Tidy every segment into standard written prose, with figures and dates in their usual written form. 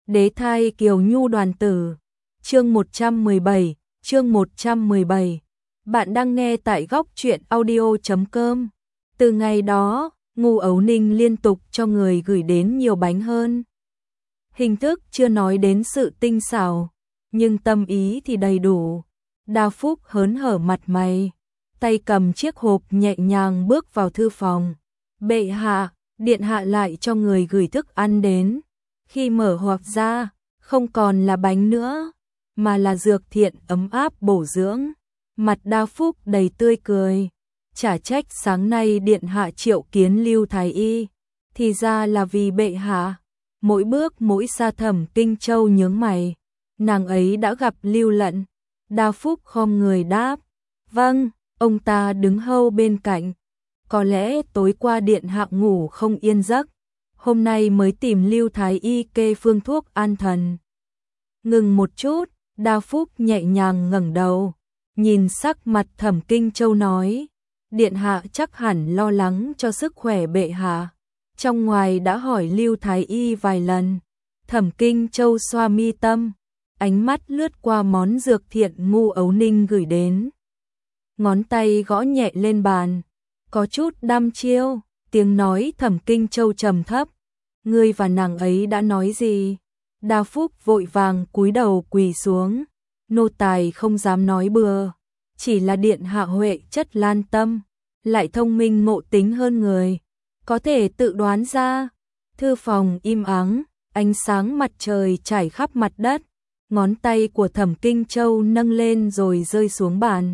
Đế thai Kiều Nhu đoàn tử. Chương 117, chương 117. Bạn đang nghe tại góc truyện audio.com. Từ ngày đó, Ngu Ấu Ninh liên tục cho người gửi đến nhiều bánh hơn. Hình thức chưa nói đến sự tinh xảo, nhưng tâm ý thì đầy đủ. Đào Phúc hớn hở mặt mày, tay cầm chiếc hộp nhẹ nhàng bước vào thư phòng. Bệ hạ, điện hạ lại cho người gửi thức ăn đến. Khi mở hộp ra, không còn là bánh nữa, mà là dược thiện ấm áp bổ dưỡng. Mặt Đào Phúc đầy tươi cười. Chả trách sáng nay điện hạ triệu kiến Lưu Thái Y, thì ra là vì bệ hạ. Mỗi bước mỗi xa Thẩm Kinh Châu nhướng mày. Nàng ấy đã gặp Lưu Lận. Đào Phúc khom người đáp. Vâng, ông ta đứng hâu bên cạnh. Có lẽ tối qua điện hạ ngủ không yên giấc, hôm nay mới tìm Lưu Thái Y kê phương thuốc an thần. Ngừng một chút, Đào Phúc nhẹ nhàng ngẩng đầu, nhìn sắc mặt Thẩm Kinh Châu nói. Điện hạ chắc hẳn lo lắng cho sức khỏe bệ hạ. Trong ngoài đã hỏi Lưu Thái Y vài lần. Thẩm Kinh Châu xoa mi tâm, ánh mắt lướt qua món dược thiện Ngu Ấu Ninh gửi đến. Ngón tay gõ nhẹ lên bàn, có chút đăm chiêu, tiếng nói Thẩm Kinh Châu trầm thấp. Ngươi và nàng ấy đã nói gì? Đào Phúc vội vàng cúi đầu quỳ xuống. Nô tài không dám nói bừa, chỉ là điện hạ huệ chất lan tâm, lại thông minh ngộ tính hơn người, có thể tự đoán ra. Thư phòng im ắng, ánh sáng mặt trời trải khắp mặt đất. Ngón tay của Thẩm Kinh Châu nâng lên rồi rơi xuống bàn.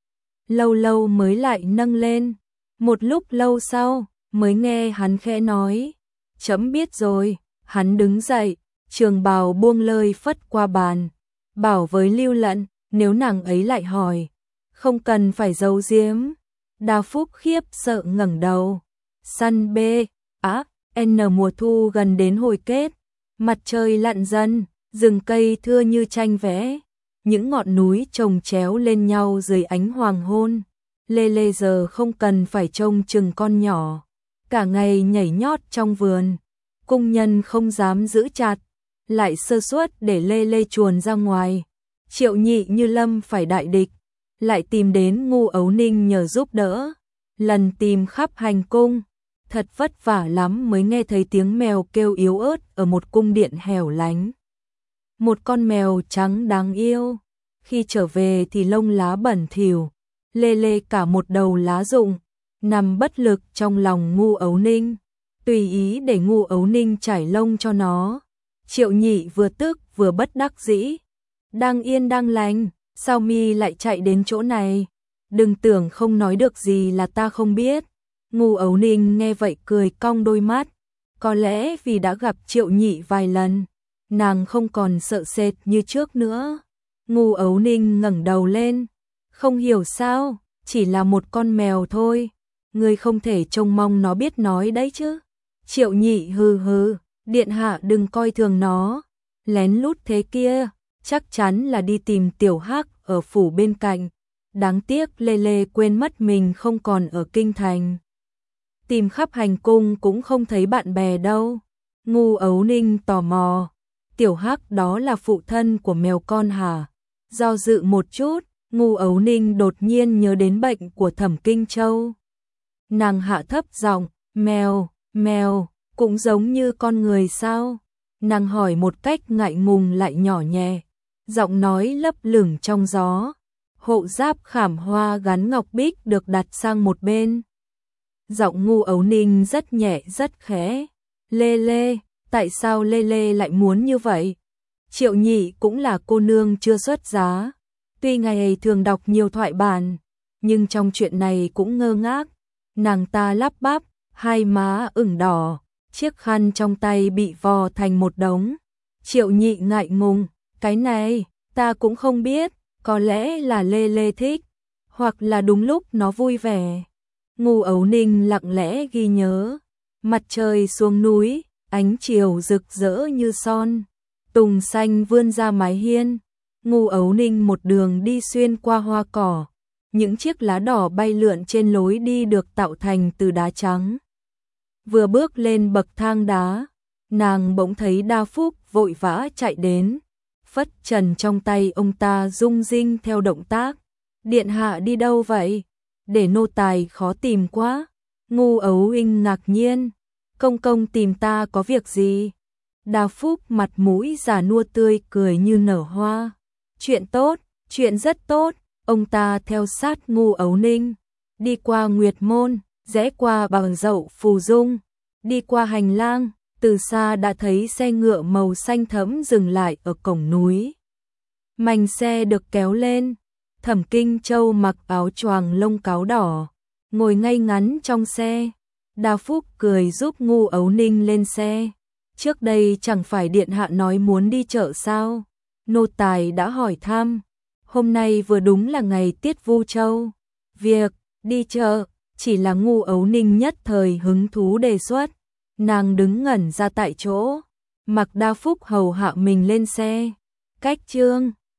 Lâu lâu mới lại nâng lên. Một lúc lâu sau, mới nghe hắn khẽ nói. Chấm biết rồi. Hắn đứng dậy, trường bào buông lơi phất qua bàn. Bảo với Lưu Lận, nếu nàng ấy lại hỏi, không cần phải giấu giếm. Đào Phúc khiếp sợ ngẩng đầu. Săn bê, N mùa thu gần đến hồi kết. Mặt trời lặn dần, rừng cây thưa như tranh vẽ. Những ngọn núi chồng chéo lên nhau dưới ánh hoàng hôn. Lê Lê giờ không cần phải trông chừng con nhỏ, cả ngày nhảy nhót trong vườn. Cung nhân không dám giữ chặt, lại sơ suất để Lê Lê chuồn ra ngoài. Triệu Nhị như lâm phải đại địch, lại tìm đến Ngu Ấu Ninh nhờ giúp đỡ. Lần tìm khắp hành cung, thật vất vả lắm mới nghe thấy tiếng mèo kêu yếu ớt ở một cung điện hẻo lánh. Một con mèo trắng đáng yêu, khi trở về thì lông lá bẩn thỉu, lê lê cả một đầu lá rụng, nằm bất lực trong lòng Ngu Ấu Ninh, tùy ý để Ngu Ấu Ninh trải lông cho nó. Triệu Nhị vừa tức vừa bất đắc dĩ. Đang yên đang lành, sao mi lại chạy đến chỗ này? Đừng tưởng không nói được gì là ta không biết. Ngu Ấu Ninh nghe vậy cười cong đôi mắt. Có lẽ vì đã gặp Triệu Nhị vài lần, nàng không còn sợ sệt như trước nữa. Ngu Ấu Ninh ngẩng đầu lên. Không hiểu sao, chỉ là một con mèo thôi. Ngươi không thể trông mong nó biết nói đấy chứ. Triệu Nhị hừ hừ, điện hạ đừng coi thường nó. Lén lút thế kia, chắc chắn là đi tìm Tiểu Hắc ở phủ bên cạnh. Đáng tiếc Lê Lê quên mất mình không còn ở kinh thành. Tìm khắp hành cung cũng không thấy bạn bè đâu. Ngu Ấu Ninh tò mò. Tiểu Hắc đó là phụ thân của mèo con hả? Do dự một chút, Ngu Ấu Ninh đột nhiên nhớ đến bệnh của Thẩm Kinh Châu. Nàng hạ thấp giọng, mèo, cũng giống như con người sao? Nàng hỏi một cách ngại ngùng lại nhỏ nhẹ, giọng nói lấp lửng trong gió. Hộ giáp khảm hoa gắn ngọc bích được đặt sang một bên. Giọng Ngu Ấu Ninh rất nhẹ rất khẽ. Lê Lê, tại sao Lê Lê lại muốn như vậy? Triệu Nhị cũng là cô nương chưa xuất giá. Tuy ngày ấy thường đọc nhiều thoại bản, nhưng trong chuyện này cũng ngơ ngác. Nàng ta lắp bắp, hai má ửng đỏ, chiếc khăn trong tay bị vò thành một đống. Triệu Nhị ngại ngùng, cái này, ta cũng không biết, có lẽ là Lê Lê thích, hoặc là đúng lúc nó vui vẻ. Ngu Ấu Ninh lặng lẽ ghi nhớ. Mặt trời xuống núi, ánh chiều rực rỡ như son. Tùng xanh vươn ra mái hiên. Ngu Ấu Ninh một đường đi xuyên qua hoa cỏ. Những chiếc lá đỏ bay lượn trên lối đi được tạo thành từ đá trắng. Vừa bước lên bậc thang đá, Nàng bỗng thấy Đa Phúc vội vã chạy đến, phất trần trong tay ông ta rung rinh theo động tác. Điện hạ đi đâu vậy? Để nô tài khó tìm quá. Ngu Ấu Inh ngạc nhiên. Công công tìm ta có việc gì? Đa Phúc mặt mũi già nua tươi cười như nở hoa. Chuyện tốt, chuyện rất tốt. Ông ta theo sát Ngu Ấu Ninh, đi qua Nguyệt Môn, rẽ qua Bằng Dậu Phù Dung, đi qua hành lang, từ xa đã thấy xe ngựa màu xanh thẫm dừng lại ở cổng núi. Mành xe được kéo lên, Thẩm Kinh Châu mặc áo choàng lông cáo đỏ, ngồi ngay ngắn trong xe. Đa Phúc cười giúp Ngu Ấu Ninh lên xe. Trước đây chẳng phải điện hạ nói muốn đi chợ sao? Nô tài đã hỏi thăm. Hôm nay vừa đúng là ngày tiết Vu Châu. Việc đi chợ chỉ là Ngu Ấu Ninh nhất thời hứng thú đề xuất. Nàng đứng ngẩn ra tại chỗ, mặc Đa Phúc hầu hạ mình lên xe. Cách chương